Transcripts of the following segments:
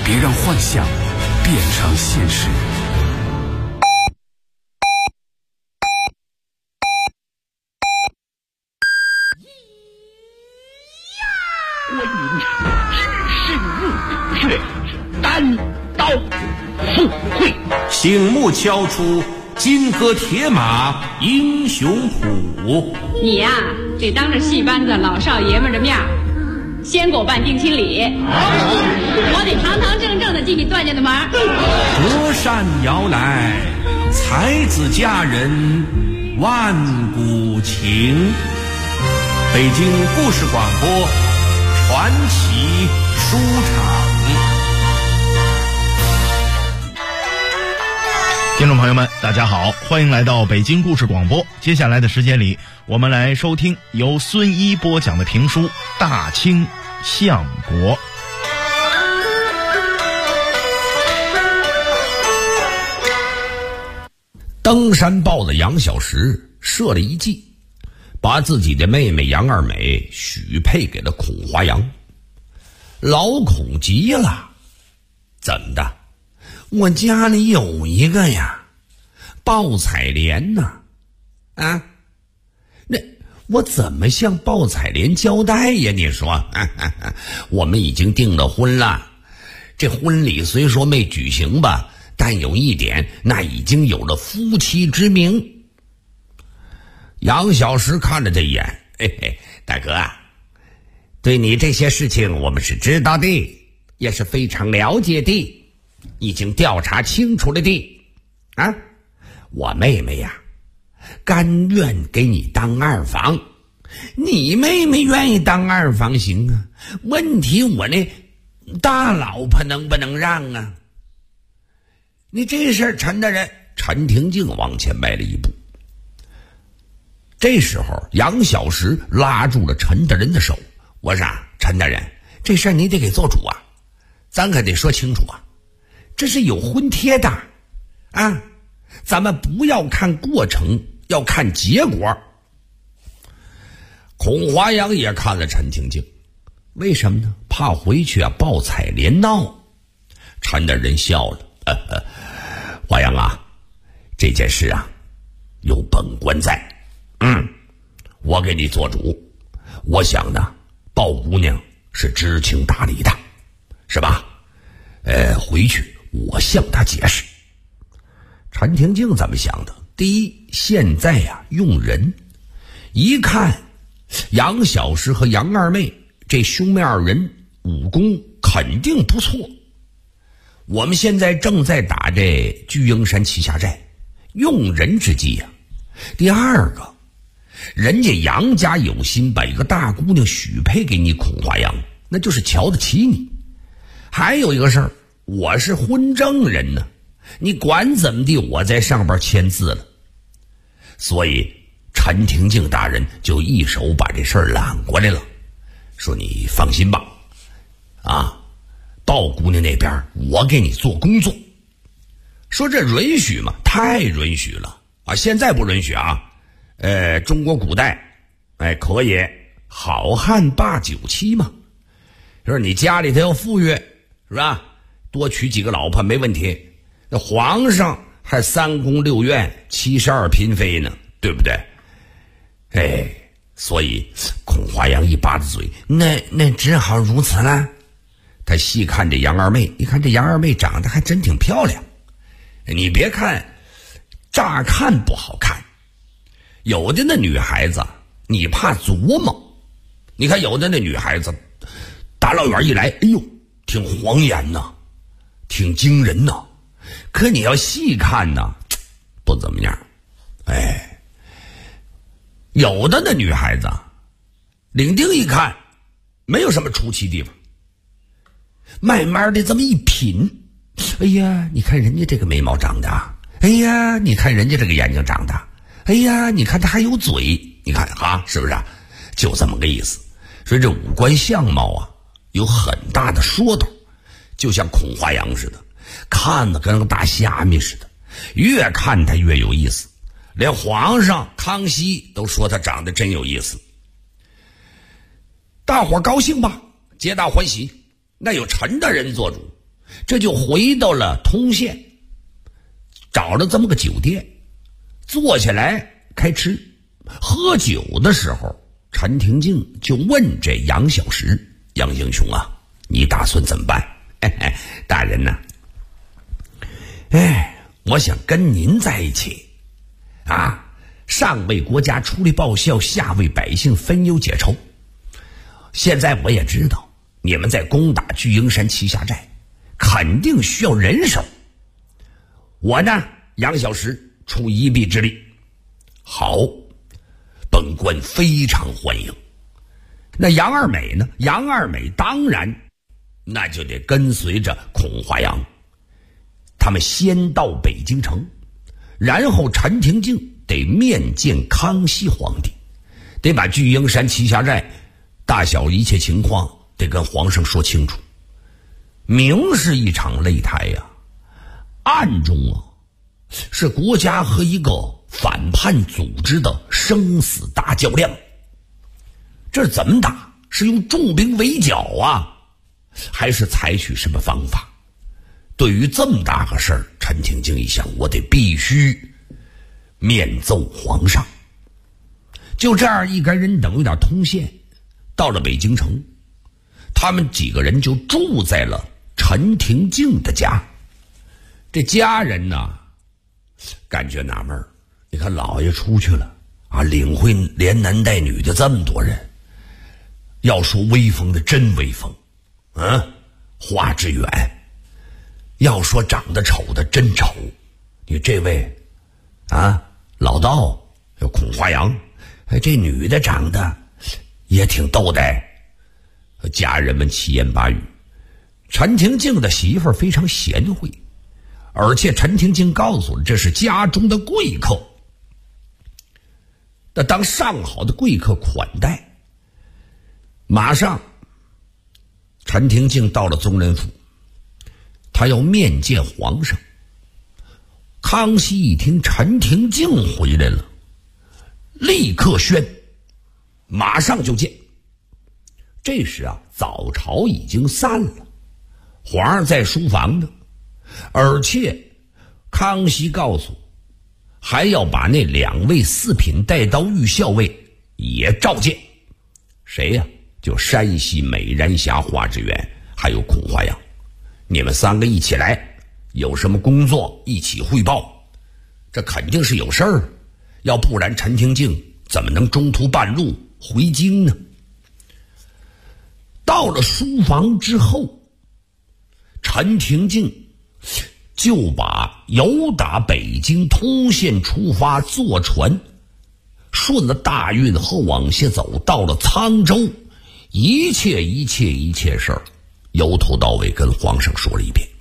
别让幻想变成现实。 观音只身入土穴，单刀赴会， 醒目敲出金戈铁马英雄谱。 你呀，得当着戏班子老少爷们的面先给我办定亲礼，我得堂堂正正的进你段家的门。 隔山遥来，才子佳人万古情。北京故事广播传奇书场。 听众朋友们大家好，欢迎来到北京故事广播。接下来的时间里，我们来收听由孙一播讲的评书《大清相国》。 登山豹的杨小石设了一计，把自己的妹妹杨二美许配给了孔华阳。老孔急了，怎么的？我家里有一个呀，鲍彩莲呢，啊，那我怎么向鲍彩莲交代呀？你说，我们已经订了婚了，这婚礼虽说没举行吧，但有一点，那已经有了夫妻之名。杨小石看了这一眼，嘿嘿，大哥啊，对你这些事情我们是知道的，也是非常了解的。已经调查清楚了的啊！我妹妹呀，甘愿给你当二房，你妹妹愿意当二房行啊？问题我那大老婆能不能让啊？你这事儿，陈大人，陈廷敬往前迈了一步。这时候，杨小石拉住了陈大人的手，我说：“陈大人，这事儿你得给做主啊，咱可得说清楚啊。”这是有婚帖的啊，咱们不要看过程，要看结果。孔华阳也看了陈廷敬，为什么呢？怕回去啊鲍彩莲闹。陈大人笑了，华阳啊，这件事啊有本官在，我给你做主。我想呢，鲍姑娘是知情达理的，是吧？回去我向他解释。陈廷敬怎么想的？第一，现在呀用人，一看杨小石和杨二妹这兄妹二人武功肯定不错，我们现在正在打这巨鹰山旗下寨，用人之计呀。第二个，人家杨家有心把一个大姑娘许配给你孔华阳，那就是瞧得起你。还有一个事儿，我是婚证人呢，你管怎么地，我在上边签字了。所以陈廷敬大人就一手把这事儿揽过来了，说你放心吧，啊，鲍姑娘那边我给你做工作。说这允许吗？太允许了啊！现在不允许啊。中国古代，可以好汉霸九妻嘛，就是你家里头要富裕，是吧？多娶几个老婆没问题。那皇上还3宫6院72嫔妃呢，对不对？所以孔华阳一把子嘴，那只好如此了。他细看这杨二妹，你看这杨二妹长得还真挺漂亮。你别看乍看不好看，有的那女孩子你怕琢磨，你看有的那女孩子大老远一来，哎呦，挺晃眼呐，挺惊人呐。可你要细看呢，不怎么样。有的那女孩子领定一看，没有什么出奇地方，慢慢的这么一品，哎呀，你看人家这个眉毛长的，哎呀，你看人家这个眼睛长的，哎呀，你看他还有嘴，你看啊，是不是啊？就这么个意思。所以这五官相貌啊有很大的说头，就像孔华阳似的，看得跟个大虾米似的，越看他越有意思，连皇上康熙都说他长得真有意思。大伙高兴吧，皆大欢喜。那有陈大人做主， 这就回到了通县，找了这么个酒店，坐下来开吃。喝酒的时候，陈廷敬就问这杨小石：“杨英雄啊，你打算怎么办？”“大人呐，我想跟您在一起啊，上为国家出力报效，下为百姓分忧解愁。现在我也知道你们在攻打巨鹰山栖霞寨，肯定需要人手。我呢，杨小石出一臂之力。好，本官非常欢迎。那杨二美呢？杨二美当然那就得跟随着孔华阳，他们先到北京城，然后陈廷敬得面见康熙皇帝，得把巨鹰山栖霞寨大小一切情况得跟皇上说清楚。明是一场擂台呀，暗中是国家和一个反叛组织的生死大较量。这怎么打？是用重兵围剿啊，还是采取什么方法？对于这么大个事儿，陈廷敬一想，我得必须面奏皇上。就这样一干人等有点通县，到了北京城，他们几个人就住在了陈廷敬的家。这家人呢，感觉纳闷儿，你看老爷出去了啊，领会连男带女的这么多人，要说威风的真威风，华致远；要说长得丑的真丑。你这位老道有孔华阳，这女的长得也挺逗的。家人们七言八语。陈廷敬的媳妇儿非常贤惠，而且陈廷敬告诉了这是家中的贵客。那当上好的贵客款待，马上陈廷敬到了宗人府，他要面见皇上。康熙一听陈廷敬回来了，立刻宣，马上就见。这时早朝已经散了，皇上在书房呢，而且康熙告诉还要把那2位4品带刀御校尉也召见。谁呀？就山西美髯侠华致远还有孔华阳，你们3个一起来，有什么工作一起汇报。这肯定是有事儿，要不然陈廷敬怎么能中途半路回京呢？到了书房之后，陈廷敬就把由打北京通县出发，坐船顺了大运河往下走，到了沧州，一切事儿由头到尾跟皇上说了一遍。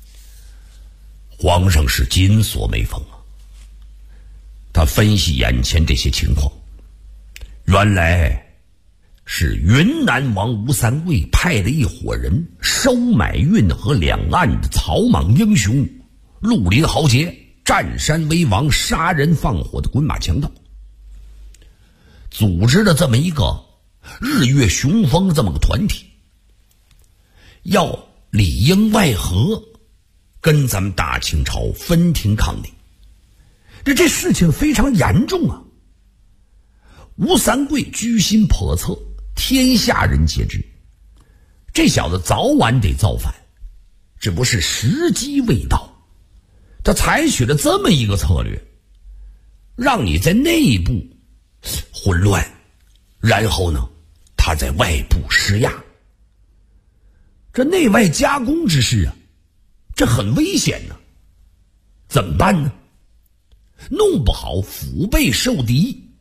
皇上是紧锁眉峰啊，他分析眼前这些情况，原来是云南王吴三桂派的一伙人收买运河两岸的草莽英雄，绿林豪杰，占山为王，杀人放火的滚马强盗，组织了这么一个日月雄风这么个团体，要里应外合，跟咱们大清朝分庭抗礼。这事情非常严重啊！吴三桂居心叵测，天下人皆知，这小子早晚得造反，只不是时机未到。他采取了这么一个策略，让你在内部混乱，然后呢，他在外部施压。这内外夹攻之事啊，这很危险呢。怎么办呢？弄不好腹背受敌。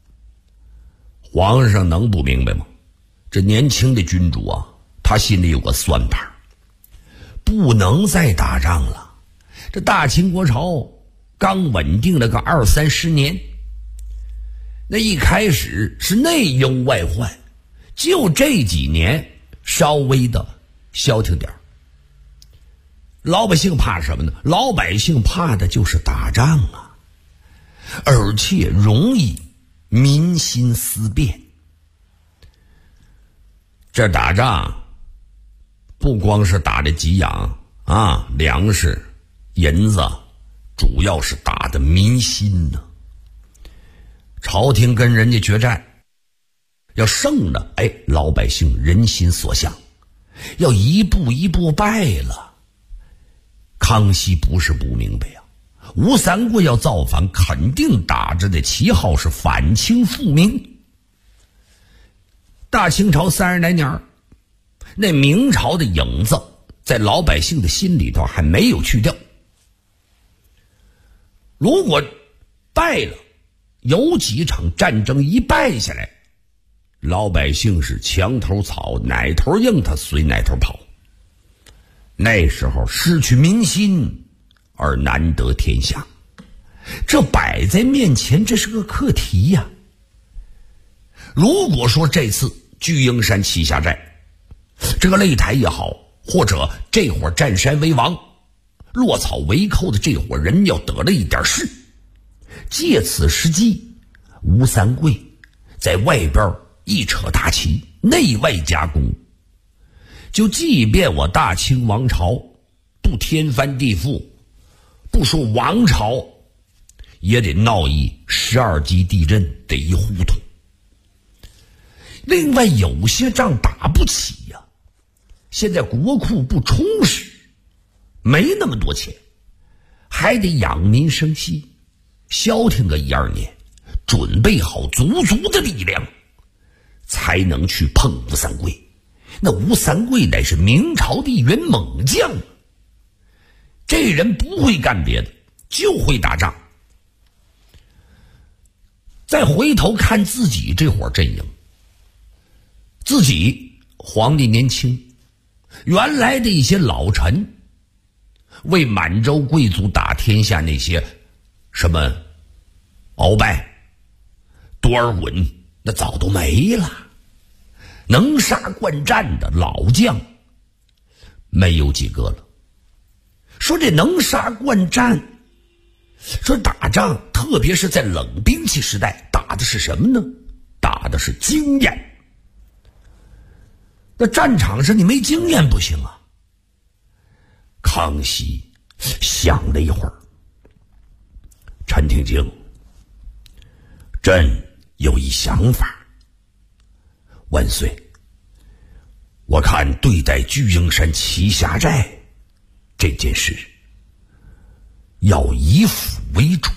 皇上能不明白吗？这年轻的君主啊，他心里有个算盘，不能再打仗了。这大清国朝刚稳定了个20-30年，那一开始是内忧外患，就这几年稍微的消停点。老百姓怕什么呢？老百姓怕的就是打仗啊，而且容易民心思变。这打仗不光是打这给养粮食、银子，主要是打的民心呢。朝廷跟人家决战，要胜了，老百姓人心所向；要一步一步败了，康熙不是不明白呀。吴三桂要造反，肯定打着的旗号是反清复明。大清朝30来年，那明朝的影子在老百姓的心里头还没有去掉。如果败了，有几场战争一败下来，老百姓是墙头草，哪头硬他随哪头跑。那时候失去民心而难得天下，这摆在面前，这是个课题呀。如果说这次巨鹰山七下寨，这个擂台也好，或者这伙占山为王、落草为寇的这伙人要得了一点势，借此时机，吴三桂在外边一扯大旗，内外夹攻，就即便我大清王朝不天翻地覆，不说王朝，也得闹一12级地震，得一糊涂。另外有些仗打不起呀，现在国库不充实，没那么多钱，还得养民生息，消停个1-2年，准备好足足的力量，才能去碰吴三桂。那吴三桂乃是明朝的一员猛将，这人不会干别的，就会打仗。再回头看自己这伙阵营，自己皇帝年轻，原来的一些老臣为满洲贵族打天下，那些什么鳌拜、多尔衮，那早都没了。能杀惯战的老将没有几个了。说这能杀惯战，说打仗特别是在冷兵器时代，打的是什么呢？打的是经验。那战场上你没经验不行啊。康熙想了一会儿，陈廷敬，朕有一想法。万岁，我看对待巨鹰山七侠寨这件事，要以辅为主。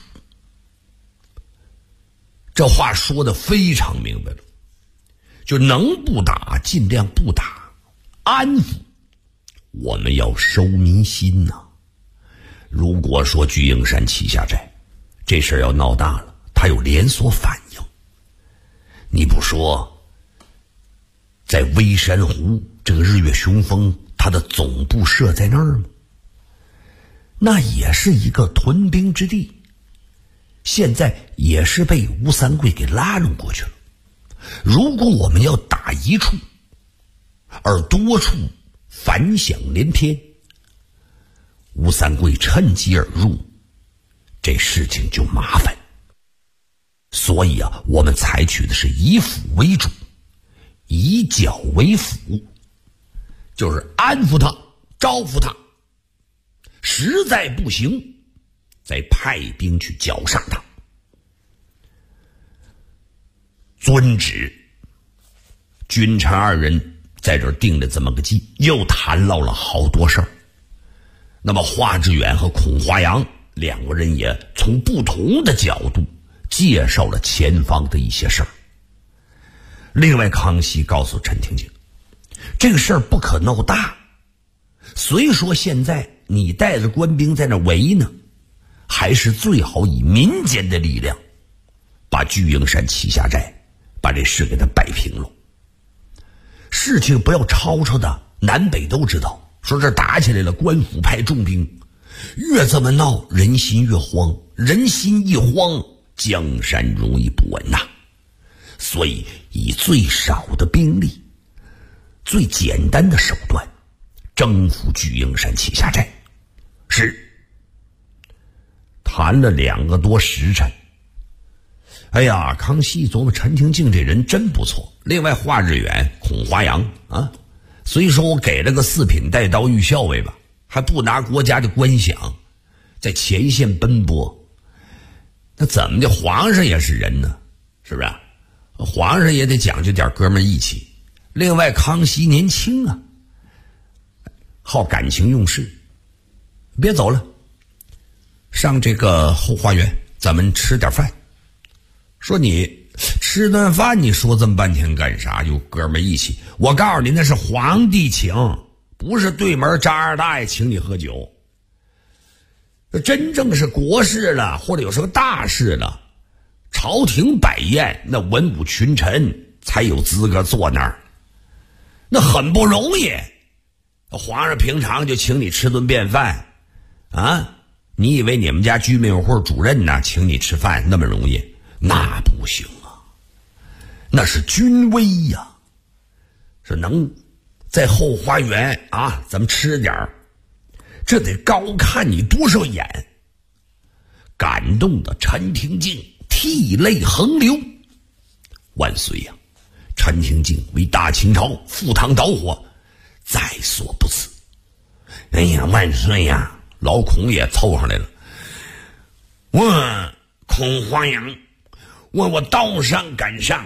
这话说得非常明白了，就能不打尽量不打，安抚我们要收民心呐。如果说巨鹰山七侠寨这事要闹大了，它有连锁反应。你不说在微山湖这个日月雄风，它的总部设在那儿吗？那也是一个屯兵之地，现在也是被吴三桂给拉拢过去了。如果我们要打一处，而多处反响连篇，吴三桂趁机而入，这事情就麻烦。所以啊，我们采取的是以辅为主，以剿为辅，就是安抚他，招抚他，实在不行再派兵去剿杀他。遵旨。君臣二人在这儿定了这么个计，又谈唠了好多事儿。那么华志远和孔华阳两个人也从不同的角度介绍了前方的一些事儿。另外，康熙告诉陈廷敬，这个事儿不可闹大，虽说现在你带着官兵在那围呢，还是最好以民间的力量把巨鹰山七侠寨把这事给他摆平了。事情不要吵吵的，南北都知道，说这打起来了，官府派重兵，越这么闹人心越慌，人心一慌，江山容易不稳呐。所以以最少的兵力，最简单的手段征服巨鹰山七侠寨。是谈了2个多时辰。哎呀，康熙琢磨陈廷敬这人真不错。另外华志远、孔华阳啊，虽说我给了个4品带刀御校尉吧， 还不拿国家的官饷，在前线奔波，那怎么的？皇上也是人呢，是不是？皇上也得讲究点哥们义气。另外，康熙年轻啊，好感情用事。别走了，上这个后花园，咱们吃点饭。说你吃顿饭，你说这么半天干啥？有哥们义气。我告诉你，那是皇帝请，不是对门张二大爷请你喝酒。真正是国事了，或者有什么大事了，朝廷摆宴，那文武群臣才有资格坐那儿，那很不容易。皇上平常就请你吃顿便饭啊，你以为你们家居民会主任呢请你吃饭那么容易？那不行啊，那是军威呀，是能在后花园啊，咱们吃点儿，这得高看你多少眼。感动的陈廷敬涕泪横流。万岁呀！陈廷敬为大清朝赴汤蹈火，在所不辞。哎呀，万岁呀！老孔也凑上来了。我孔华阳，我道上赶上，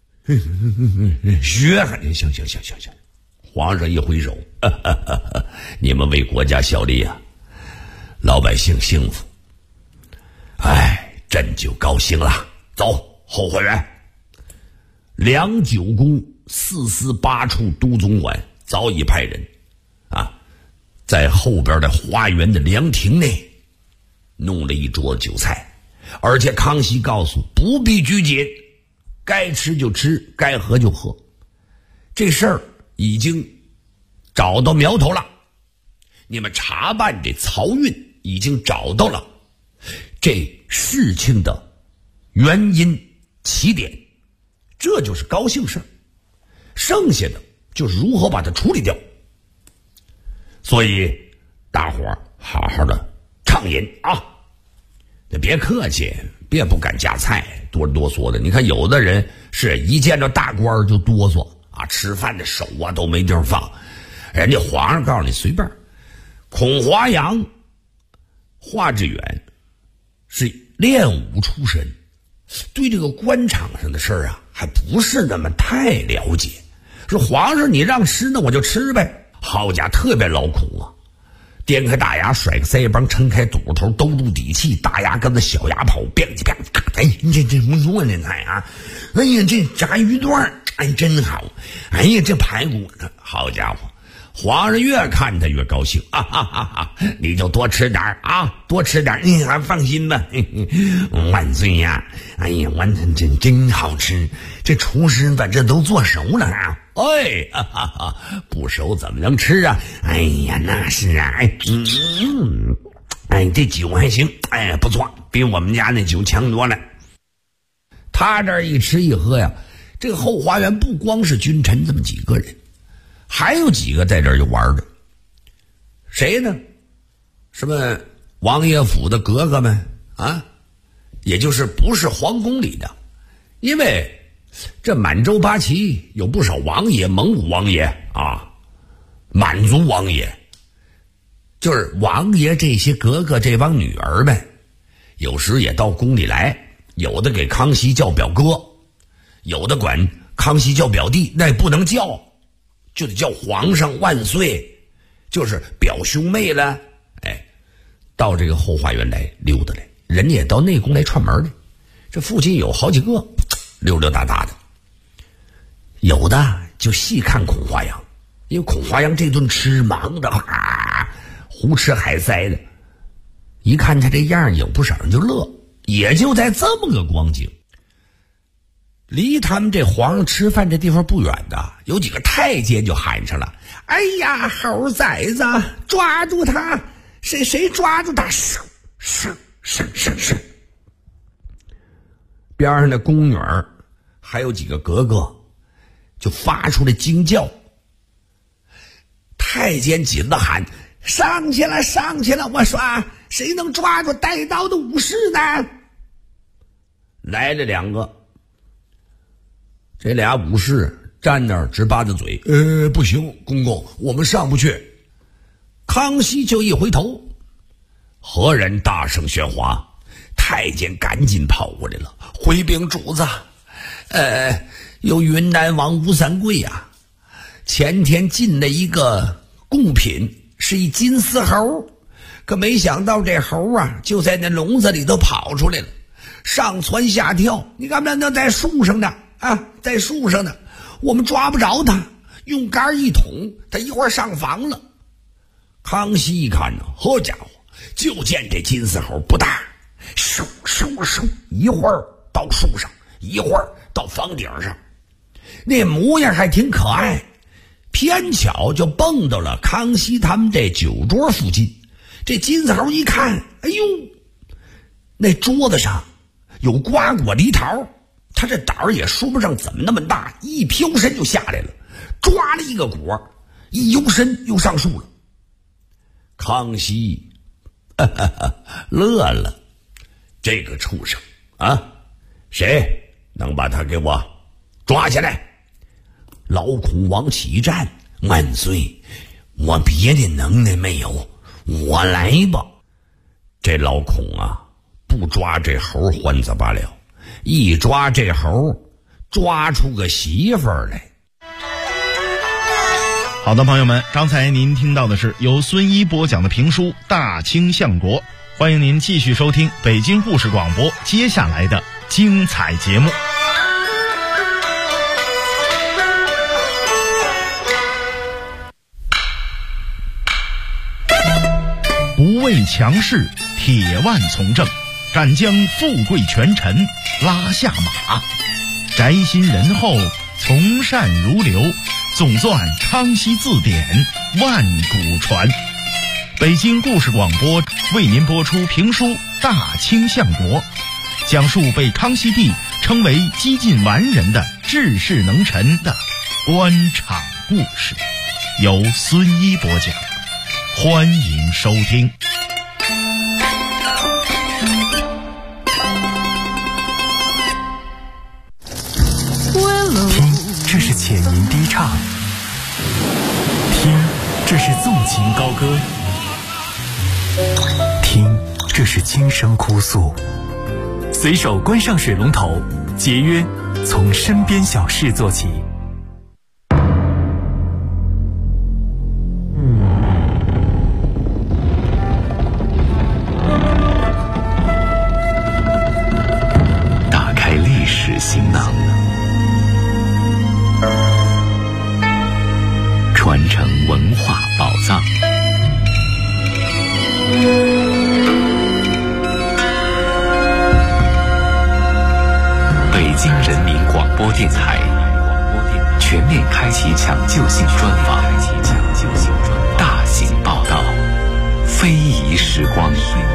学行，皇上一挥手，你们为国家效力啊，老百姓幸福。哎，朕就高兴了。走，后花园。良久宫4司8处都总管早已派人啊，在后边的花园的凉亭内弄了一桌酒菜，而且康熙告诉不必拘谨，该吃就吃，该喝就喝。这事儿已经找到苗头了，你们查办这漕运已经找到了这事情的原因起点，这就是高兴事，剩下的就是如何把它处理掉。所以大伙儿好好的畅饮啊，别客气，别不敢夹菜，哆里哆嗦的。你看有的人是一见着大官就哆嗦啊，吃饭的手啊都没地方放，人家皇上告诉你随便。孔华阳、华志远是练武出身，对这个官场上的事儿啊还不是那么太了解。说皇上你让吃那我就吃呗。好家伙，特别劳苦啊，颠开大牙，甩个腮帮，撑开肚头，兜住底气，大牙跟着小牙跑，啪叽啪叽。哎，这不错这菜啊！哎呀，这炸鱼段，哎，真好！哎呀，这排骨，好家伙！皇上越看他越高兴，哈哈哈！你就多吃点啊，多吃点，你还放心吧。万岁呀！哎呀，真好吃！这厨师把这都做熟了啊！哎，哈哈，不熟怎么能吃啊？哎呀，那是啊，哎，这酒还行，哎，不错，比我们家那酒强多了。他这一吃一喝呀，这个后花园不光是君臣这么几个人，还有几个在这儿就玩的。谁呢？什么王爷府的格格们啊，也就是不是皇宫里的，因为这满洲八旗有不少王爷，蒙古王爷啊，满族王爷，就是王爷这些格格这帮女儿们，有时也到宫里来，有的给康熙叫表哥，有的管康熙叫表弟，那也不能叫，就得叫皇上万岁，就是表兄妹了。哎，到这个后花园来溜达来，人家也到内宫来串门来，这附近有好几个溜溜达达的，有的就细看孔华阳，因为孔华阳这顿吃忙的胡吃海塞的，一看他这样，有不少人就乐。也就在这么个光景，离他们这皇上吃饭这地方不远的，有几个太监就喊上了：“哎呀，猴崽子，抓住他！谁抓住他？是！”边上的宫女儿还有几个格格就发出了惊叫。太监紧的喊：“上去了！我说谁能抓住带刀的武士呢？”来了两个，这俩武士站那儿直巴着嘴：“不行，公公，我们上不去。” 康熙就一回头，何人大声喧哗？太监赶紧跑过来了，回禀主子，有云南王吴三桂呀，前天进了一个贡品，是一金丝猴，可没想到这猴啊就在那笼子里头跑出来了，上蹿下跳，你看那在树上呢啊，在树上呢，我们抓不着他，用杆一捅，他一会儿上房了。康熙一看呢，好家伙，就见这金丝猴不大，嗖嗖嗖，一会儿到树上，一会儿到房顶上，那模样还挺可爱，偏巧就蹦到了康熙他们这酒桌附近。这金丝猴一看，哎呦，那桌子上有瓜果梨桃，他这胆儿也说不上怎么那么大，一飘身就下来了，抓了一个果，一游身又上树了。康熙乐了，这个畜生啊，谁能把他给我抓起来？老孔往起一站，万岁，我别的能耐没有，我来吧。这老孔啊，不抓这猴换子罢了，一抓这猴，抓出个媳妇儿来。 好的，朋友们，刚才您听到的是由孙一播讲的评书《大清相国》，欢迎您继续收听北京故事广播接下来的精彩节目。不畏强势，铁腕从政，敢将富贵权臣拉下马，宅心仁厚，从善如流，总算康熙字典，万古传。北京故事广播为您播出评书《大清相国》，讲述被康熙帝称为几近完人的治世能臣的官场故事，由孙一播讲，欢迎收听。 听，这是浅吟低唱；听，这是纵情高歌；听，这是轻声哭诉。随手关上水龙头，节约从身边小事做起。 打开历史行囊，传承文化宝藏。北京人民广播电台全面开启抢救性专访，大型报道，非遗时光。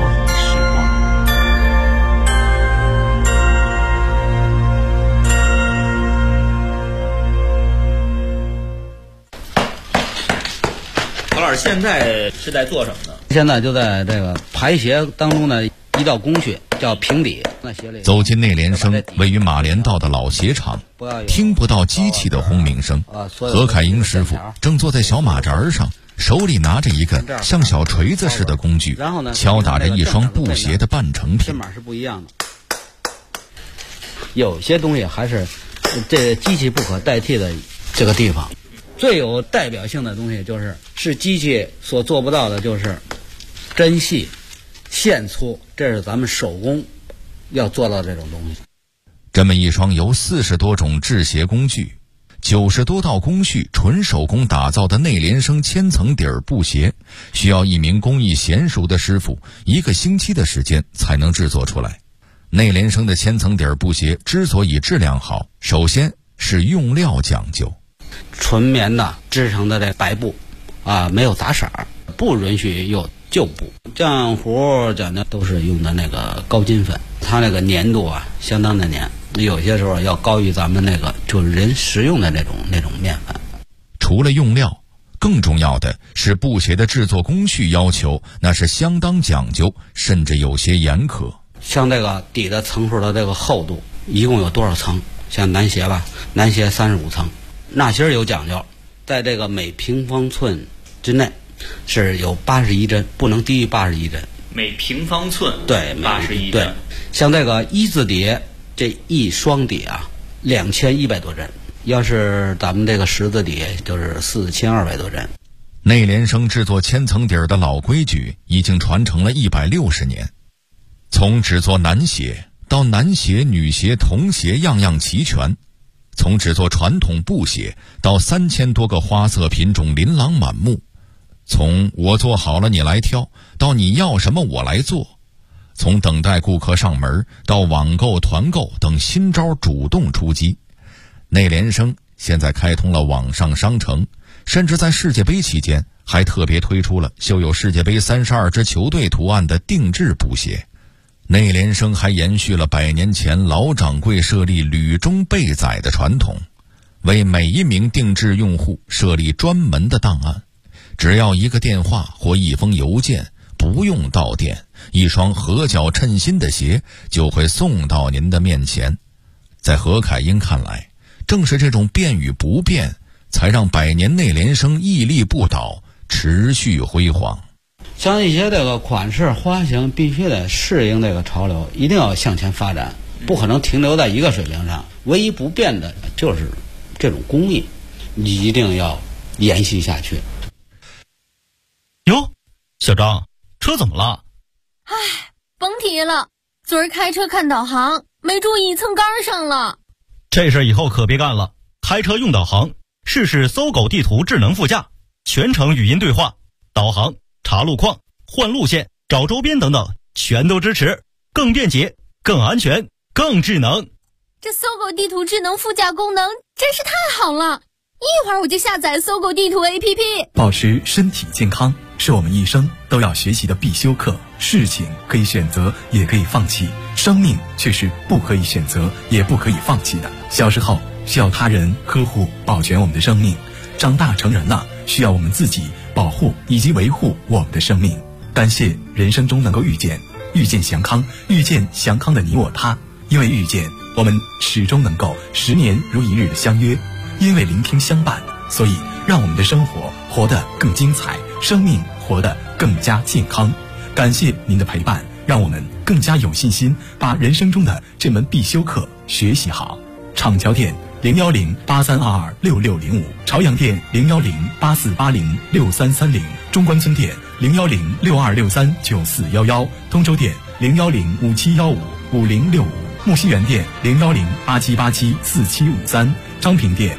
何老师现在是在做什么呢？ 现在就在这个排协当中呢，一道工序叫平底。 走进内联升位于马连道的老鞋厂，听不到机器的轰鸣声。何凯英师傅正坐在小马扎上，手里拿着一个像小锤子似的工具，敲打着一双布鞋的半成品。 编码是不一样的，有些东西还是这机器不可代替的这个地方。最有代表性的东西是机器所做不到的，就是针细线粗，这是咱们手工要做到这种东西。 这么一双由40多种制鞋工具、90多道工序纯手工打造的内联升千层底儿布鞋，需要一名工艺娴熟的师傅1个星期的时间才能制作出来。内联升的千层底儿布鞋之所以质量好，首先是用料讲究。 纯棉的织成的这白布啊，没有杂色，不允许有旧布。浆糊讲的都是用的那个高筋粉，它那个粘度啊相当的粘，有些时候要高于咱们那个就是人食用的那种面粉。 除了用料，更重要的是布鞋的制作工序要求，那是相当讲究，甚至有些严苛。 像这个底的层数的这个厚度一共有多少层？像男鞋吧，男鞋35层。纳鞋有讲究，在这个每平方寸之内是有81针，不能低于81针。 每平方寸对 81针。 对，像这个一字碟，这一双碟啊，2100多针。要是咱们这个十字碟，就是4200多针。 内联升制作千层底儿的老规矩已经传承了160年，从只做男鞋到男鞋、女鞋、童鞋样样齐全，从只做传统布鞋到3000多个花色品种琳琅满目，从我做好了你来挑到你要什么我来做，从等待顾客上门到网购、团购等新招主动出击。内联升现在开通了网上商城，甚至在世界杯期间还特别推出了绣有世界杯32支球队图案的定制布鞋。内联升还延续了100年前老掌柜设立履中备载的传统，为每一名定制用户设立专门的档案，只要一个电话或一封邮件，不用到店，一双合脚称心的鞋就会送到您的面前。在何凯英看来，正是这种变与不变，才让100年内联升屹立不倒，持续辉煌。 像一些这个款式花型必须得适应这个潮流，一定要向前发展，不可能停留在一个水平上。唯一不变的就是这种工艺，你一定要延续下去。 哟，小张，车怎么了？ 唉，甭提了，昨儿开车看导航，没注意蹭杆上了。 这事以后可别干了，开车用导航，试试搜狗地图智能副驾，全程语音对话，导航、查路况、换路线、找周边等等，全都支持，更便捷、更安全、更智能。 这搜狗地图智能副驾功能真是太好了，一会儿我就下载搜狗地图 APP。 保持身体健康是我们一生都要学习的必修课。事情可以选择，也可以放弃，生命却是不可以选择，也不可以放弃的。小时候需要他人呵护保全我们的生命，长大成人了需要我们自己保护以及维护我们的生命。感谢人生中能够遇见祥康，遇见祥康的你我他。因为遇见，我们始终能够10年如一日的相约；因为聆听相伴，所以让我们的生活活得更精彩，生命活得更加健康。感谢您的陪伴，让我们更加有信心把人生中的这门必修课学习好。厂桥店01083226605，朝阳店01084806330，中关村店01062639411，通州店01057155065，木樨园店01087874753，昌平店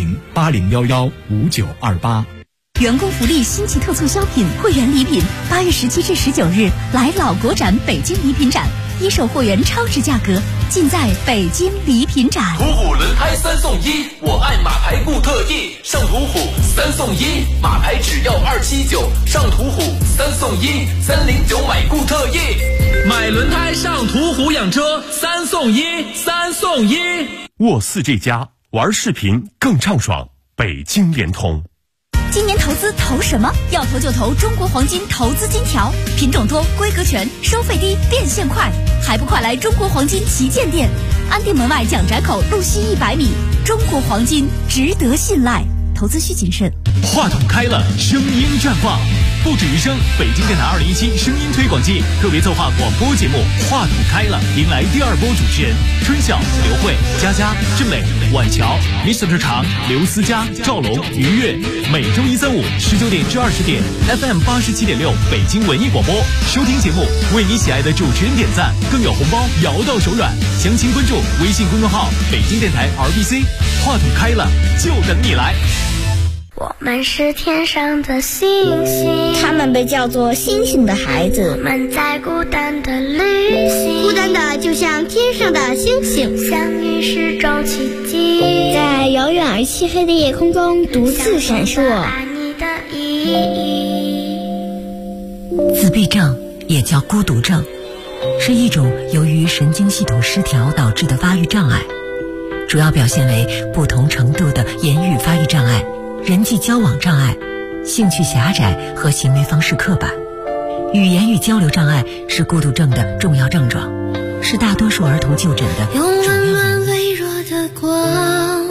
01080115928。 员工福利新奇特促销品会员礼品，8月17至19日来老国展北京礼品展，一手货源超值价格，尽在北京礼品展。 途虎轮胎3送1，我爱马牌固特异，上途虎3送1，马牌只要279，上途虎3送1，309买固特异，买轮胎上途虎养车3送1，3送1。 沃4G+玩视频更畅爽，北京联通。 今年投资投什么？要投就投中国黄金投资金条，品种多，规格全，收费低，变现快，还不快来中国黄金旗舰店，安定门外蒋宅口路西100米。中国黄金值得信赖，投资需谨慎。 话筒开了，声音绽放，不止于声。北京电台2017声音推广季特别策划广播节目《话筒开了》，迎来第2波主持人春晓、刘慧、佳佳、郑美、婉乔、Mr. 常、刘思佳、赵龙、于越。每周1、3、5 19点至20点 FM 87.6北京文艺广播，收听节目为你喜爱的主持人点赞，更有红包摇到手软。详情关注微信公众号北京电台 RBC。话筒开了，就等你来。 我们是天上的星星， 他们被叫做星星的孩子。 我们在孤单的旅行， 孤单的就像天上的星星， 相遇是种奇迹， 在遥远而漆黑的夜空中独自闪烁。 爱你的意义。 自闭症也叫孤独症，是一种由于神经系统失调导致的发育障碍，主要表现为不同程度的言语发育障碍、人际交往障碍、兴趣狭窄和行为方式刻板。语言与交流障碍是孤独症的重要症状，是大多数儿童就诊的主要原因。 微弱的光， 关注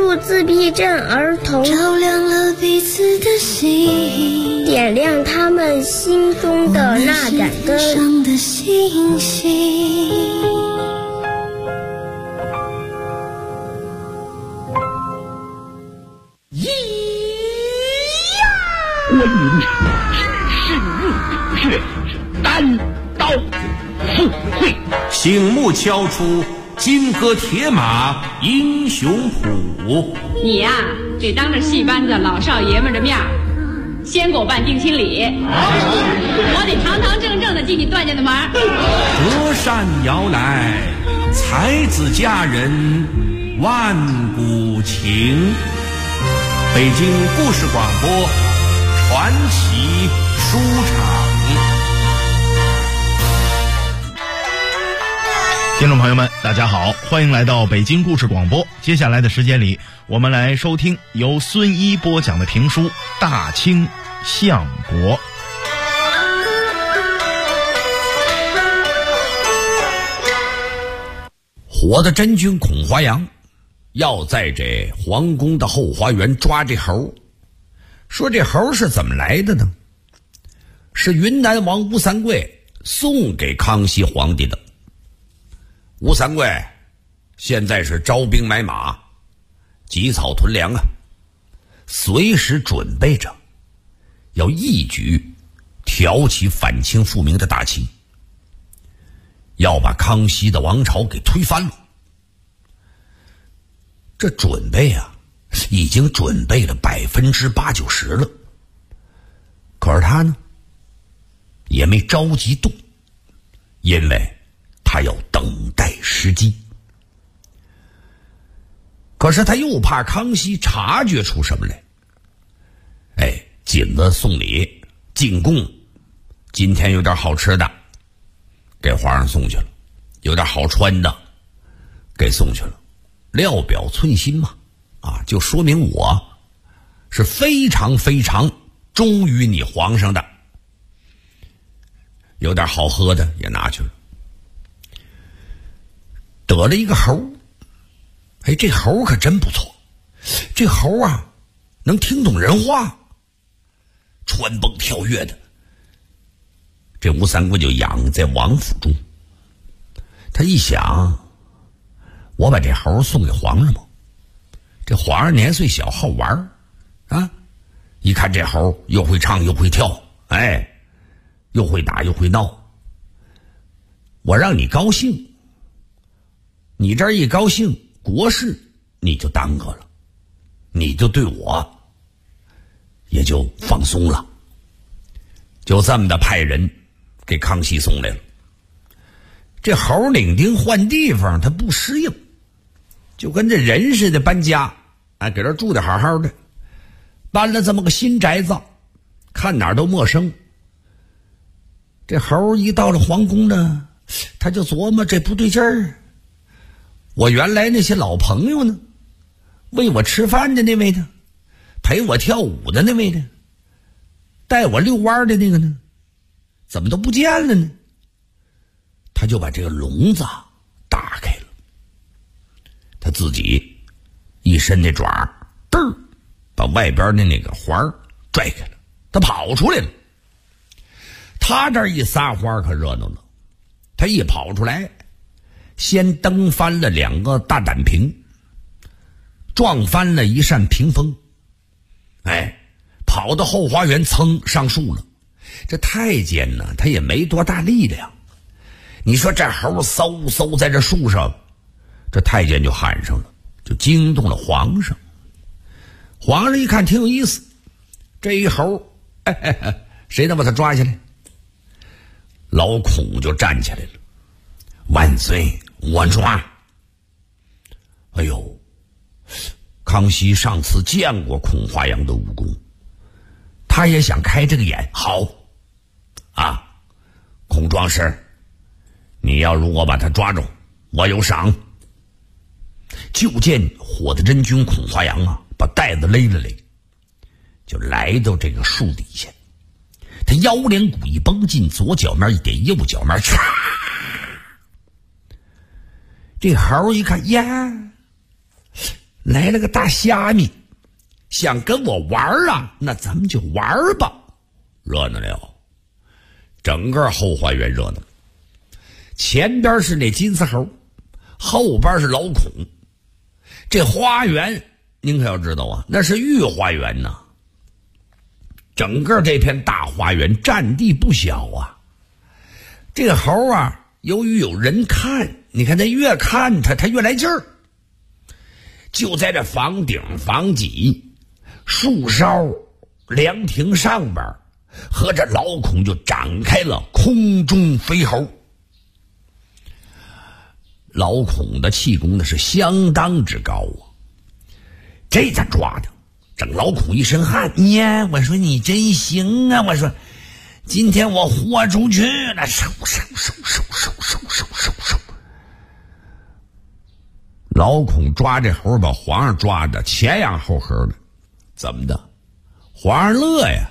助自闭症儿童， 照亮了彼此的心， 点亮他们心中的那盏灯。 上的星星。 观音神入虎穴，单刀赴会， 醒目敲出金戈铁马英雄谱。 你呀，得当着戏班子老少爷们的面先给我办定亲礼，我得堂堂正正的进你段家的门。 隔山摇来，才子佳人万古情。北京故事广播传奇书场。 听众朋友们，大家好，欢迎来到北京故事广播。接下来的时间里，我们来收听由孙一播讲的评书《大清相国》。 活的真君孔华阳要在这皇宫的后花园抓这猴，说这猴是怎么来的呢？是云南王吴三桂送给康熙皇帝的。吴三桂现在是招兵买马，积草屯粮啊，随时准备着要一举挑起反清复明的大旗，要把康熙的王朝给推翻了。这准备啊，已经准备了80%-90%了。可是他呢，也没着急动，因为他要等待时机。可是他又怕康熙察觉出什么来。锦子送礼进贡，今天有点好吃的给皇上送去了，有点好穿的给送去了，料表寸心嘛，就说明我是非常非常忠于你皇上的。有点好喝的也拿去了，得了一个猴。这猴可真不错，这猴啊能听懂人话，穿蹦跳跃的。这吴三桂就养在王府中，他一想，我把这猴送给皇上吧，这皇上年岁小好玩啊，一看这猴又会唱又会跳，又会打又会闹，我让你高兴，你这儿一高兴，国事你就耽搁了，你就对我也就放松了。就这么的派人给康熙送来了。这猴领丁换地方他不适应，就跟这人似的搬家，给这住的好好的，搬了这么个新宅子，看哪儿都陌生。这猴一到了皇宫呢，他就琢磨这不对劲儿，我原来那些老朋友呢，喂我吃饭的那位呢，陪我跳舞的那位呢，带我遛弯的那个呢，怎么都不见了呢？他就把这个笼子打开了，他自己一伸那爪，嘚儿把外边的那个环拽开了，他跑出来了。他这一撒欢可热闹了，他一跑出来，先蹬翻了2个大胆瓶，撞翻了一扇屏风，跑到后花园噌上树了。这太监呢，他也没多大力量，你说这猴嗖嗖在这树上，这太监就喊上了，就惊动了皇上。皇上一看挺有意思，这一猴谁能把他抓下来？老孔就站起来了，万岁，我抓。康熙上次见过孔华阳的武功，他也想开这个眼。好孔壮士，你要如果把他抓住，我有赏。就见火的真君孔华阳把带子勒了勒，就来到这个树底下，他腰连骨一绷进，左脚面一点，右脚面唰，这猴一看呀， 来了个大虾米，想跟我玩啊，那咱们就玩吧。热闹了，整个后花园热闹。前边是那金丝猴，后边是老孔。这花园您可要知道啊，那是御花园呐。整个这片大花园占地不小啊。这个猴啊，由于有人看，你看他越看他越来劲儿。就在这房顶、房脊、树梢、凉亭上边，和这老孔就展开了空中飞猴。老孔的气功呢是相当之高啊，这他抓的，整老孔一身汗。呀，我说你真行啊！我说今天我豁出去了，嗖。老孔抓这猴把皇上抓的前仰后合的，怎么的？皇上乐呀！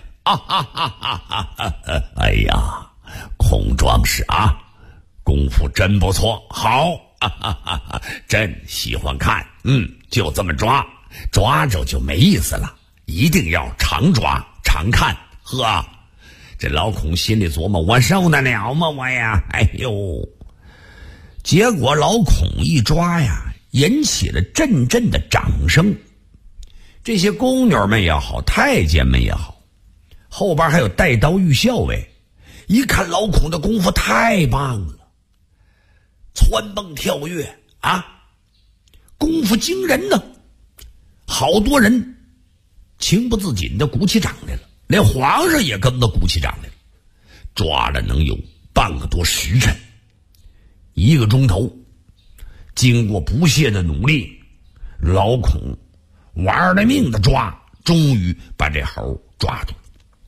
哎呀，孔壮士啊，功夫真不错，好，真喜欢看。就这么抓，抓着就没意思了，一定要常抓常看。呵，这老孔心里琢磨，我受得了吗我呀？哎呦，结果老孔一抓呀，引起了阵阵的掌声。这些宫女们也好，太监们也好，后边还有带刀御校尉，一看老孔的功夫太棒了，蹿蹦跳跃啊，功夫惊人呢。好多人情不自禁的鼓起掌来了，连皇上也跟着鼓起掌来了。抓了能有半个多时辰，1个钟头，经过不懈的努力，老孔玩了命的抓，终于把这猴抓住了，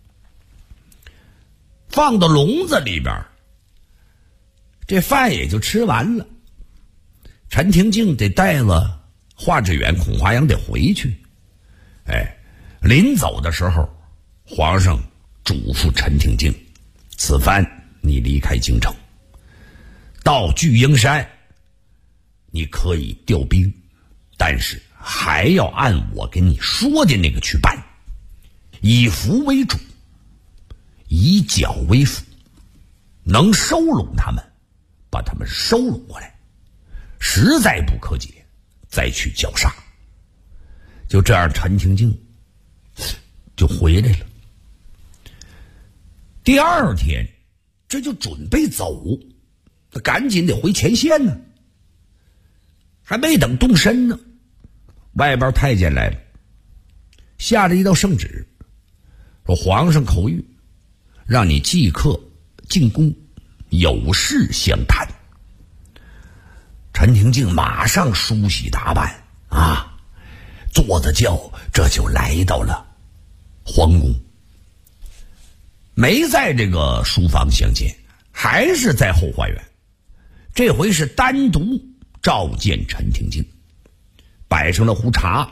放到笼子里边，这饭也就吃完了。陈廷敬得带了华志远、孔华阳得回去。临走的时候，皇上嘱咐陈廷敬，此番你离开京城，到巨鹰山你可以调兵，但是还要按我跟你说的那个去办，以服为主，以剿为辅，能收拢他们，把他们收拢过来，实在不可解，再去绞杀。就这样，陈廷敬就回来了。第2天，这就准备走，他赶紧得回前线呢。还没等动身呢，外边太监来了，下了一道圣旨，说皇上口谕，让你即刻进宫，有事相谈。陈廷敬马上梳洗打扮啊，坐着轿，这就来到了皇宫。没在这个书房相见，还是在后花园，这回是单独召见陈廷敬，摆上了壶茶。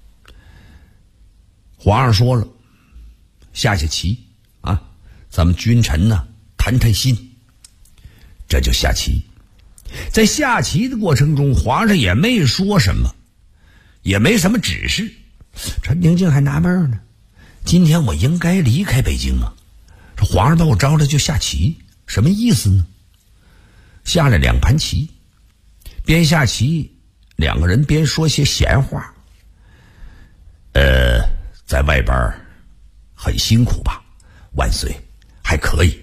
皇上说了，下棋啊，咱们君臣呢谈谈心。这就下棋。在下棋的过程中，皇上也没说什么，也没什么指示。陈廷敬还纳闷呢，今天我应该离开北京啊，这皇上把我招来就下棋，什么意思呢？下了2盘棋，边下棋2个人边说些闲话。在外边很辛苦吧？万岁，还可以。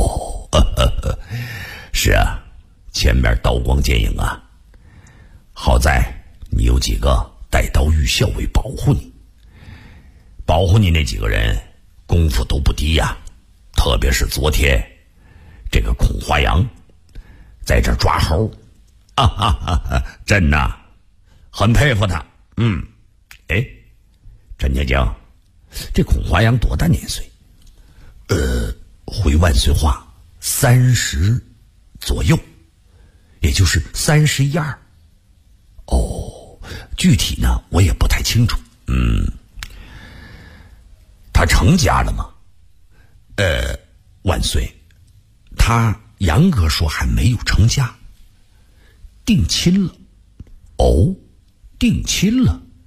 是啊，前面刀光剑影啊，好在你有几个带刀御校尉保护你，保护你那几个人功夫都不低呀，特别是昨天这个孔华阳在这抓猴，真的很佩服他。陈家将，这孔华阳多大年岁？回万岁话30左右，也就是31、2。具体呢我也不太清楚。他成家了吗？万岁，他严格说还没有成家，定亲了。定亲了，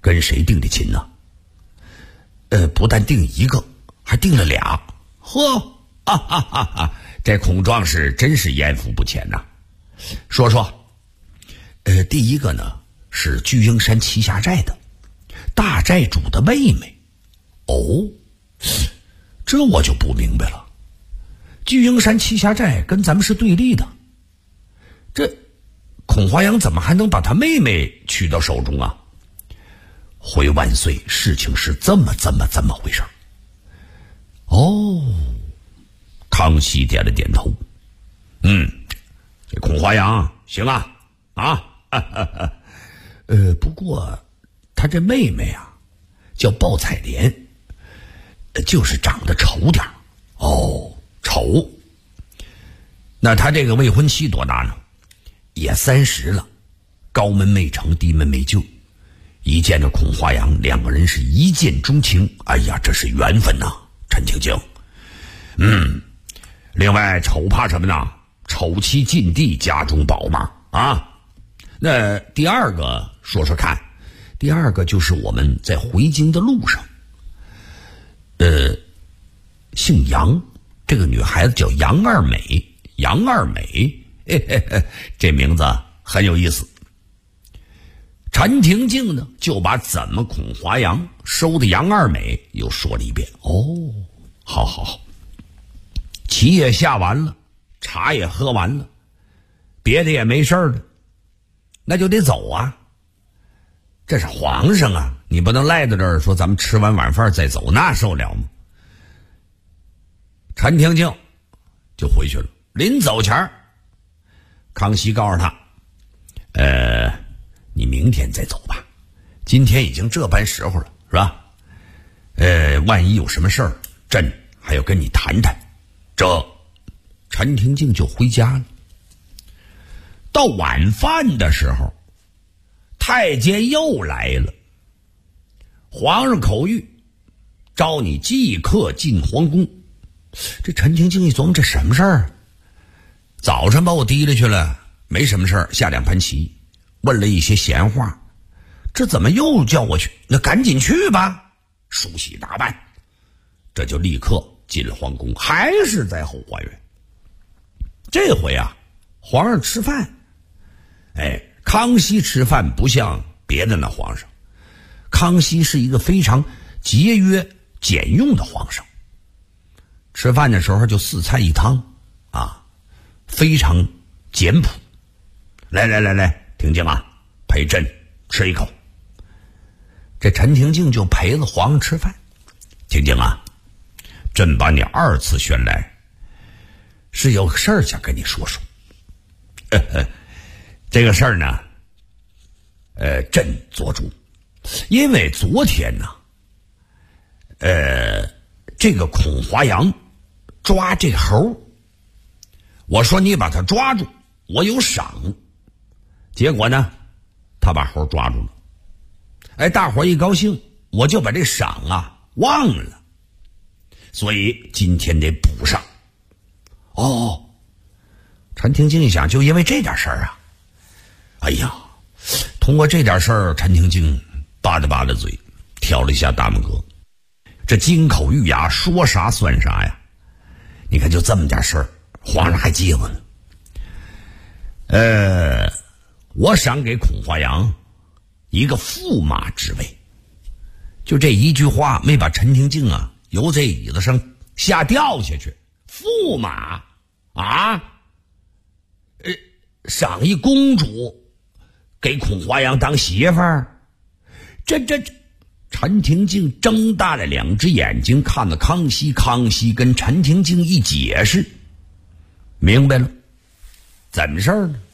跟谁定的亲呢？不但定一个，还定了俩。呵，哈哈哈哈！这孔壮士真是艳福不浅呐。说说，第一个呢是巨鹰山栖霞寨的大寨主的妹妹。哦，这我就不明白了。巨鹰山栖霞寨跟咱们是对立的，这孔华阳怎么还能把他妹妹取到手中啊？回万岁，事情是这么回事。哦，康熙点了点头。这孔华阳行啊，不过他这妹妹啊叫鲍彩莲，就是长得丑点。哦，丑。那他这个未婚妻多大呢？也30了，高门没成，低门没就。一见着孔华阳，两个人是一见钟情。哎呀，这是缘分呐，陈婷婷。另外丑怕什么呢？丑妻近地，家中宝嘛。那第二个说说看。第二个就是我们在回京的路上，姓杨，这个女孩子叫杨二美。杨二美，这名字很有意思。陈婷静呢就把怎么孔华阳收的杨二美又说了一遍。哦，好，棋也下完了，茶也喝完了，别的也没事了，那就得走啊。这是皇上啊，你不能赖在这儿说咱们吃完晚饭再走，那受了吗？陈婷静就回去了。临走前康熙告诉他，你明天再走吧，今天已经这般时候了，是吧？万一有什么事儿，朕还要跟你谈谈。这陈婷静就回家了。到晚饭的时候，太监又来了。皇上口谕，召你即刻进皇宫。这陈婷静一琢磨，这什么事儿？早上把我提了去了，没什么事儿，下2盘棋，问了一些闲话，这怎么又叫我去？那赶紧去吧，梳洗打扮，这就立刻进了皇宫，还是在后花园。这回啊，皇上吃饭，康熙吃饭不像别的那皇上，康熙是一个非常节约简用的皇上。吃饭的时候就4菜1汤啊，非常简朴。来，婷静啊，陪朕吃一口。这陈婷静就陪了皇上吃饭。婷静啊，朕把你2次选来，是有事儿想跟你说说。这个事儿呢，朕做主，因为昨天呢，这个孔华阳抓这猴，我说你把他抓住，我有赏。结果呢，他把猴抓住了。大伙一高兴，我就把这赏啊忘了，所以今天得补上。哦，陈婷静一想，就因为这点事儿啊。哎呀，通过这点事儿，陈婷静扒了嘴，挑了一下大拇哥。这金口玉牙，说啥算啥呀？你看就这么点事儿，皇上还记我呢。我赏给孔华阳一个驸马之位。就这一句话，没把陈婷静啊由这椅子上下掉下去。驸马啊，赏一公主给孔华阳当媳妇儿，这陈婷静睁大了2只眼睛看了康熙，康熙跟陈婷静一解释，明白了，怎么事儿呢？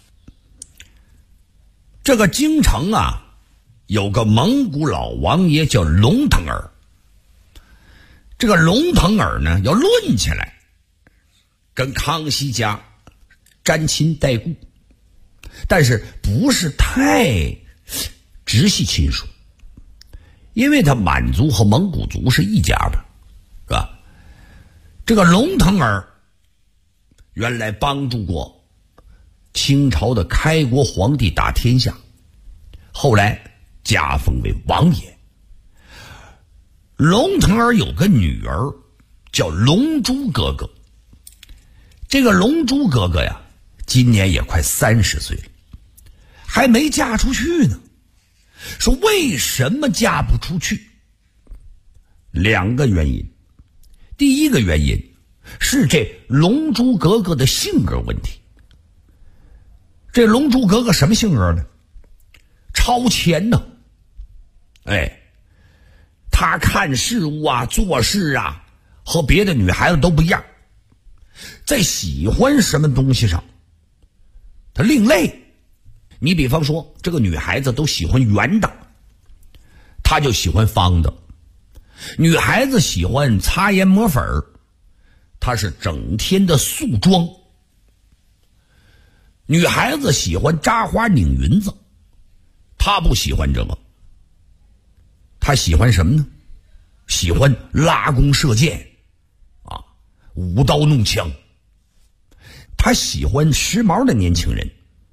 这个京城啊，有个蒙古老王爷叫龙腾儿。这个龙腾儿呢，要论起来，跟康熙家沾亲带故，但是不是太直系亲属，因为他满族和蒙古族是一家的，是吧？这个龙腾儿原来帮助过清朝的开国皇帝打天下，后来加封为王爷。龙腾儿有个女儿叫龙珠哥哥，这个龙珠哥哥呀，今年也快30岁了，还没嫁出去呢。说为什么嫁不出去？2个原因。第一个原因是这龙珠哥哥的性格问题。这龙珠哥哥什么性格呢？超前呢。他看事物啊，做事啊，和别的女孩子都不一样。在喜欢什么东西上，他另类。你比方说，这个女孩子都喜欢圆的，他就喜欢方的。女孩子喜欢擦颜抹粉，他是整天的素妆。女孩子喜欢扎花拧云子，他不喜欢这个。他喜欢什么呢？喜欢拉弓射箭啊，舞刀弄枪。他喜欢时髦的年轻人。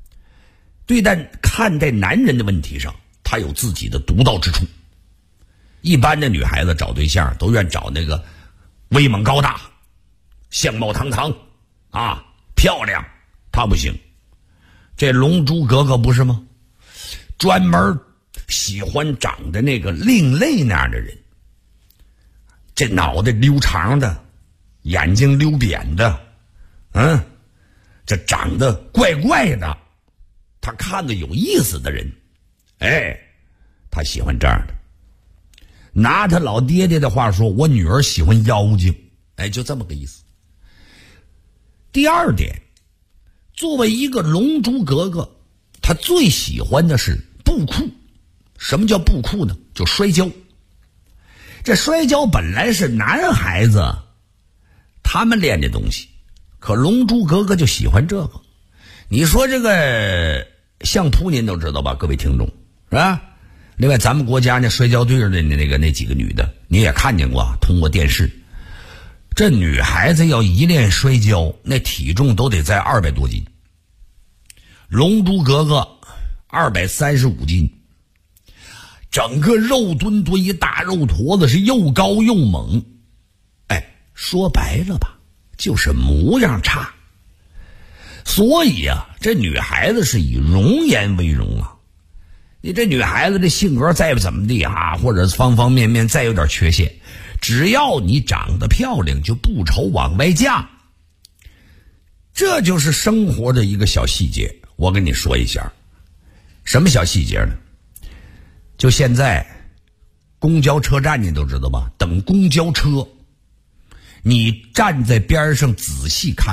看待男人的问题上，他有自己的独到之处。一般的女孩子找对象都愿找那个威猛高大、相貌堂堂啊，漂亮。他不行。这龙珠格格不是吗？专门喜欢长得那个另类那样的人，这脑袋溜长的，眼睛溜扁的，这长得怪怪的，他看着有意思的人，他喜欢这样的。拿他老爹爹的话说，我女儿喜欢妖精，就这么个意思。第二点，作为一个龙珠格格，他最喜欢的是布库。什么叫布库呢？就摔跤。这摔跤本来是男孩子他们练这东西，可龙珠格格就喜欢这个。你说这个相扑您都知道吧，各位听众，是吧？另外咱们国家那摔跤队的那几个女的你也看见过，通过电视。这女孩子要一练摔跤，那体重都得在200多斤。龙珠格格235斤，整个肉墩墩一大肉坨子，是又高又猛。说白了吧，就是模样差。所以啊，这女孩子是以容颜为荣啊。你这女孩子这性格再怎么地啊，或者方方面面再有点缺陷，只要你长得漂亮，就不愁往外嫁。这就是生活的一个小细节。我跟你说一下，什么小细节呢？就现在公交车站你都知道吧，等公交车，你站在边上仔细看，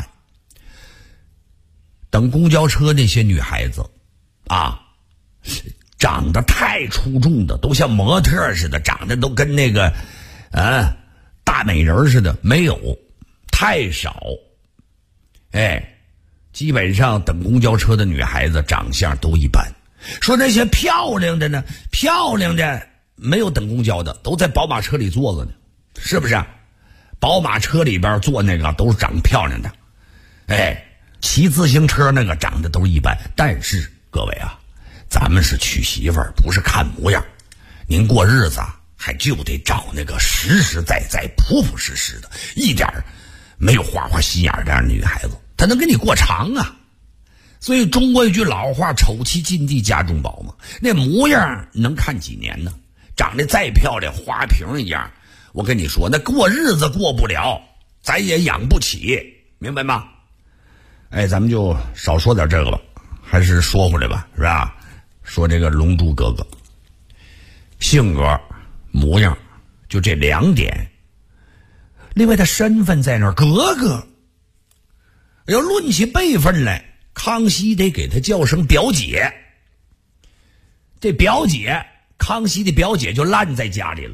等公交车那些女孩子啊，长得太出众的，都像模特似的，长得都跟那个大美人似的，没有，太少。基本上等公交车的女孩子长相都一般。说那些漂亮的呢，漂亮的没有等公交的，都在宝马车里坐着呢，是不是？宝马车里边坐那个都是长得漂亮的，骑自行车那个长得都是一般。但是各位啊，咱们是娶媳妇儿，不是看模样。您过日子啊，还就得找那个实实在在、朴朴实实的，一点没有花花心眼这样的女孩子，她能跟你过长啊。所以中国有句老话，丑妻近地家中宝嘛，那模样能看几年呢？长得再漂亮，花瓶一样，我跟你说，那过日子过不了，咱也养不起，明白吗？咱们就少说点这个吧，还是说回来吧，是吧？说这个龙珠哥哥，性格、模样，就这2点。另外他身份在那儿，哥哥。要论起辈分来，康熙得给他叫声表姐。这表姐，康熙的表姐就烂在家里了。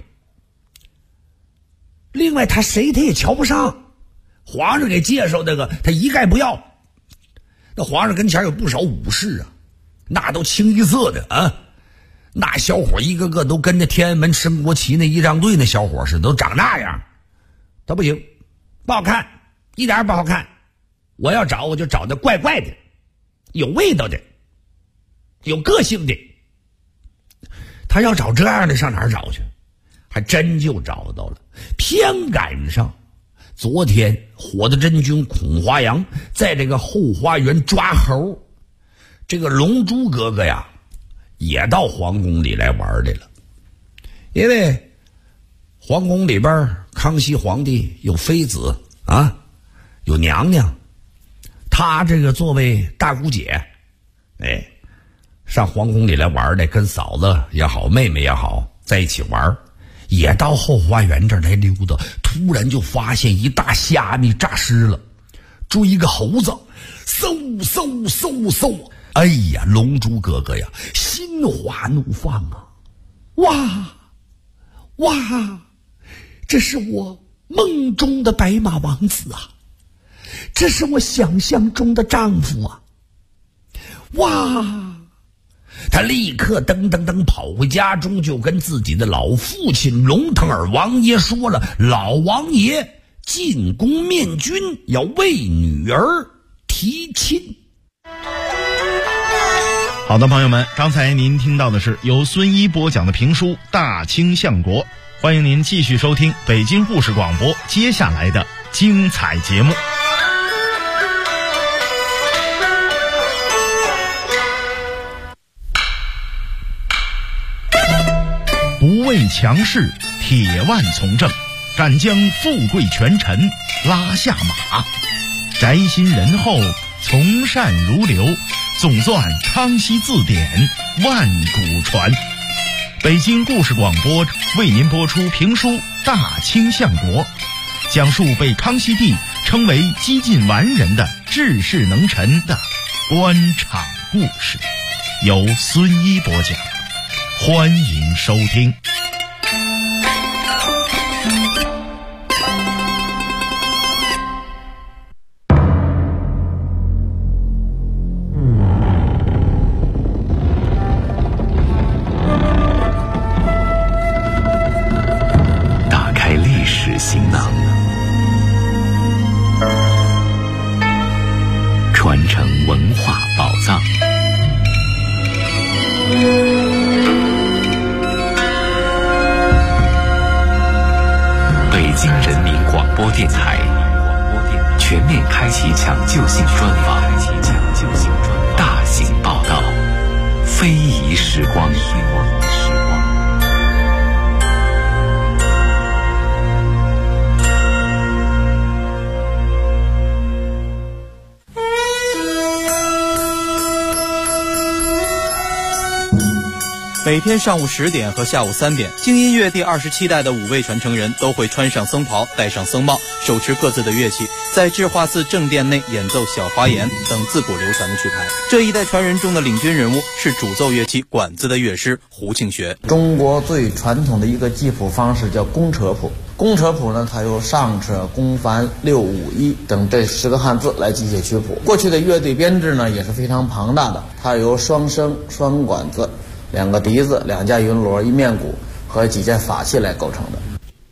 另外他谁他也瞧不上，皇上给介绍那个他一概不要。那皇上跟前有不少武士啊，那都清一色的啊，那小伙一个个都跟着天安门升国旗那仪仗队那小伙似的，都长那样。他不行，不好看，一点也不好看。我要找我就找那怪怪的，有味道的，有个性的。 他要找这样的上哪儿找去？还真就找到了。偏赶上昨天火的真君孔华阳在这个后花园抓猴，这个龙珠哥哥呀也到皇宫里来玩来了。因为皇宫里边康熙皇帝有妃子啊，有娘娘，他这个作为大姑姐，上皇宫里来玩的，跟嫂子也好妹妹也好在一起玩，也到后花园这儿来溜达，突然就发现一大虾米诈尸了，追一个猴子，嗖嗖嗖嗖，哎呀，龙珠哥哥呀心花怒放啊，哇，这是我梦中的白马王子啊，这是我想象中的丈夫啊，哇！他立刻噔噔噔跑回家中，就跟自己的老父亲龙腾尔王爷说了，老王爷进宫面君，要为女儿提亲。 好的，朋友们，刚才您听到的是由孙一播讲的评书《大清相国》，欢迎您继续收听北京故事广播接下来的精彩节目。不畏强势，铁腕从政，敢将富贵权臣拉下马，宅心仁厚，从善如流，总算康熙字典，万古传。北京故事广播为您播出评书《大清相国》，讲述被康熙帝称为几近完人的治世能臣的官场故事，由孙一播讲，欢迎收听。 打开历史行囊，传承文化宝藏。北京人民广播电台全面开启抢救性专访，大型报道，非遗时光。 每天上午10点和下午3点，京音乐第27代的5位传承人都会穿上僧袍，戴上僧帽，手持各自的乐器，在智化寺正殿内演奏小花言等自古流传的曲牌。这一代传人中的领军人物是主奏乐器管子的乐师胡庆学。 中国最传统的一个记谱方式叫公车谱。公车谱呢，它由上车、公繁、六五一等这10个汉字来记写曲谱。过去的乐队编制呢也是非常庞大的，它由双笙、双管子、2个笛子、2架云锣、1面鼓和几件法器来构成的。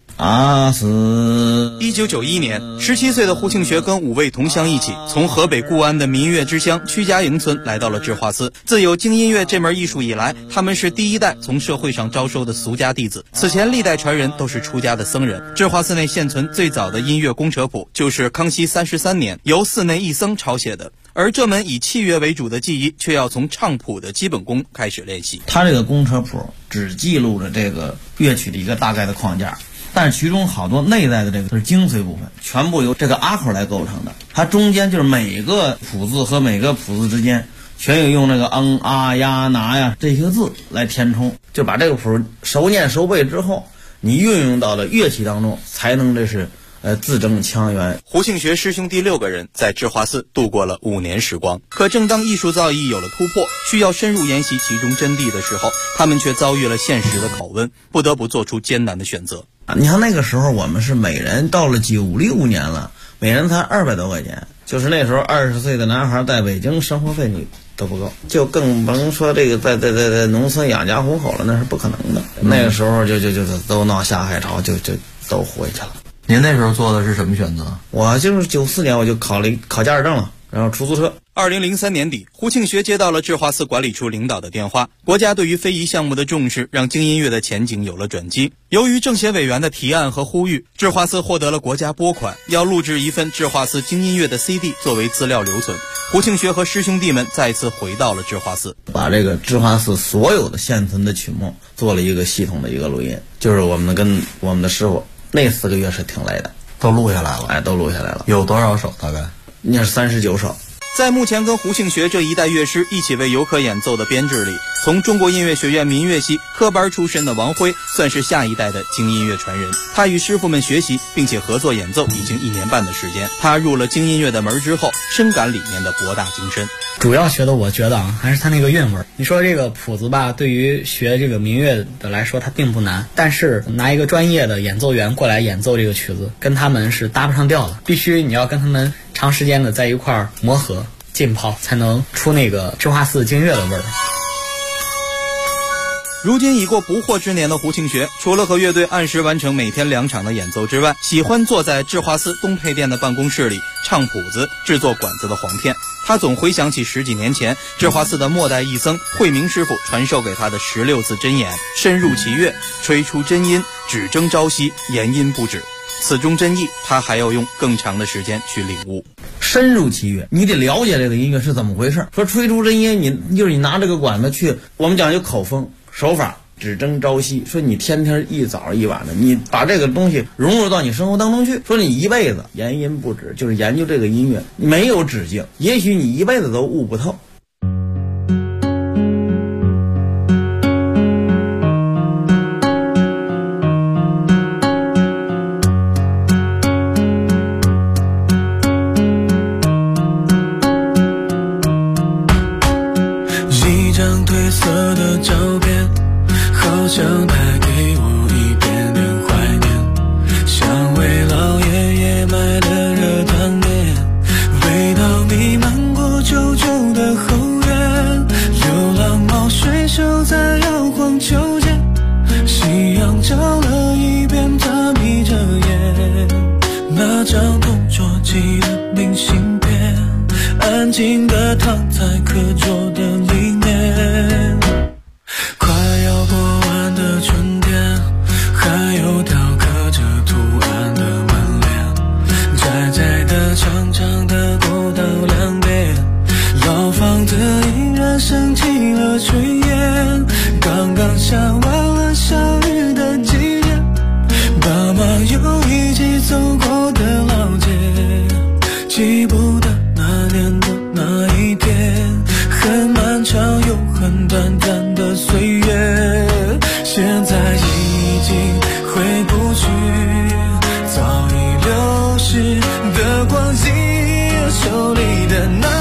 1991年，17岁的胡庆学跟5位同乡一起，从河北固安的民乐之乡曲家营村来到了智化寺。自有京音乐这门艺术以来，他们是第一代从社会上招收的俗家弟子。此前历代传人都是出家的僧人。智化寺内现存最早的音乐公车谱，就是康熙33年由寺内一僧抄写的。而这门以器乐为主的技艺，却要从唱谱的基本功开始练习。 他这个公车谱只记录了这个乐曲的一个大概的框架，但是其中好多内在的这个是精髓部分，全部由这个阿口来构成的。它中间就是每个谱字和每个谱字之间全有用那个啊呀拿呀这些字来填充，就把这个谱熟念熟背之后，你运用到了乐器当中，才能这是字正腔圆。 胡庆学师兄弟6个人在智化寺度过了5年时光。可正当艺术造诣有了突破，需要深入研习其中真谛的时候，他们却遭遇了现实的拷问，不得不做出艰难的选择。 你看那个时候我们是每人到了96年了，每人才200多块钱，就是那时候20岁的男孩在北京生活费你都不够，就更甭说这个在农村养家糊口了，那是不可能的。那个时候就都闹下海潮，就都回去了。 您那时候做的是什么选择？ 我就是94年我就考驾驶证了，然后出租车。 2003年底，胡庆学接到了智化寺管理处领导的电话，国家对于非遗项目的重视让京音乐的前景有了转机。由于政协委员的提案和呼吁，智化寺获得了国家拨款，要录制一份智化寺京音乐的 CD 作为资料留存。胡庆学和师兄弟们再次回到了智化寺， 把这个智化寺所有的现存的曲目做了一个系统的一个录音，就是我们跟我们的师傅那4个月是挺累的， 都录下来了。 哎，都录下来了。 有多少首？大概那是39首。 在目前跟胡庆学这一代乐师一起为游客演奏的编制里，从中国音乐学院民乐系科班出身的王辉算是下一代的京音乐传人。他与师傅们学习并且合作演奏已经1年半的时间。他入了京音乐的门之后，深感里面的博大精深。 主要学的我觉得还是他那个韵味。你说这个谱子吧，对于学这个民乐的来说它并不难，但是拿一个专业的演奏员过来演奏这个曲子，跟他们是搭不上调的。必须你要跟他们长时间的在一块儿磨合浸泡，才能出那个智化寺京乐的味儿。 如今已过不惑之年的胡庆学，除了和乐队按时完成每天2场的演奏之外，喜欢坐在智化寺东配殿的办公室里唱谱子、制作管子的簧片。他总回想起10几年前智化寺的末代义僧慧明师傅传授给他的16字真言：深入其乐，吹出真音，只争朝夕，言音不止。此中真意，他还要用更长的时间去领悟。 深入其乐，你得了解这个音乐是怎么回事。说吹出真音，你拿这个管子去，我们讲究口风手法，只争朝夕。说你天天一早一晚的，你把这个东西融入到你生活当中去。说你一辈子言音不止，就是研究这个音乐，没有止境，也许你一辈子都悟不透。 想带给我一点点怀念，像为老爷爷买的热汤面，味道弥漫过旧旧的后院，流浪猫睡熟在摇晃秋千，夕阳照了一遍，他眯着眼，那张同桌寄的明信片，安静地躺在课桌的里面。快要过完的春天，还有雕刻着图案的门帘，窄窄的长长的过道两边，老房子依然升起了炊烟，刚刚下完了小雨的季节，爸妈又一起走过的老街，记不得那年的那一天，很漫长又很短暂的岁月，现在已经回不去，早已流逝的光阴，手里的那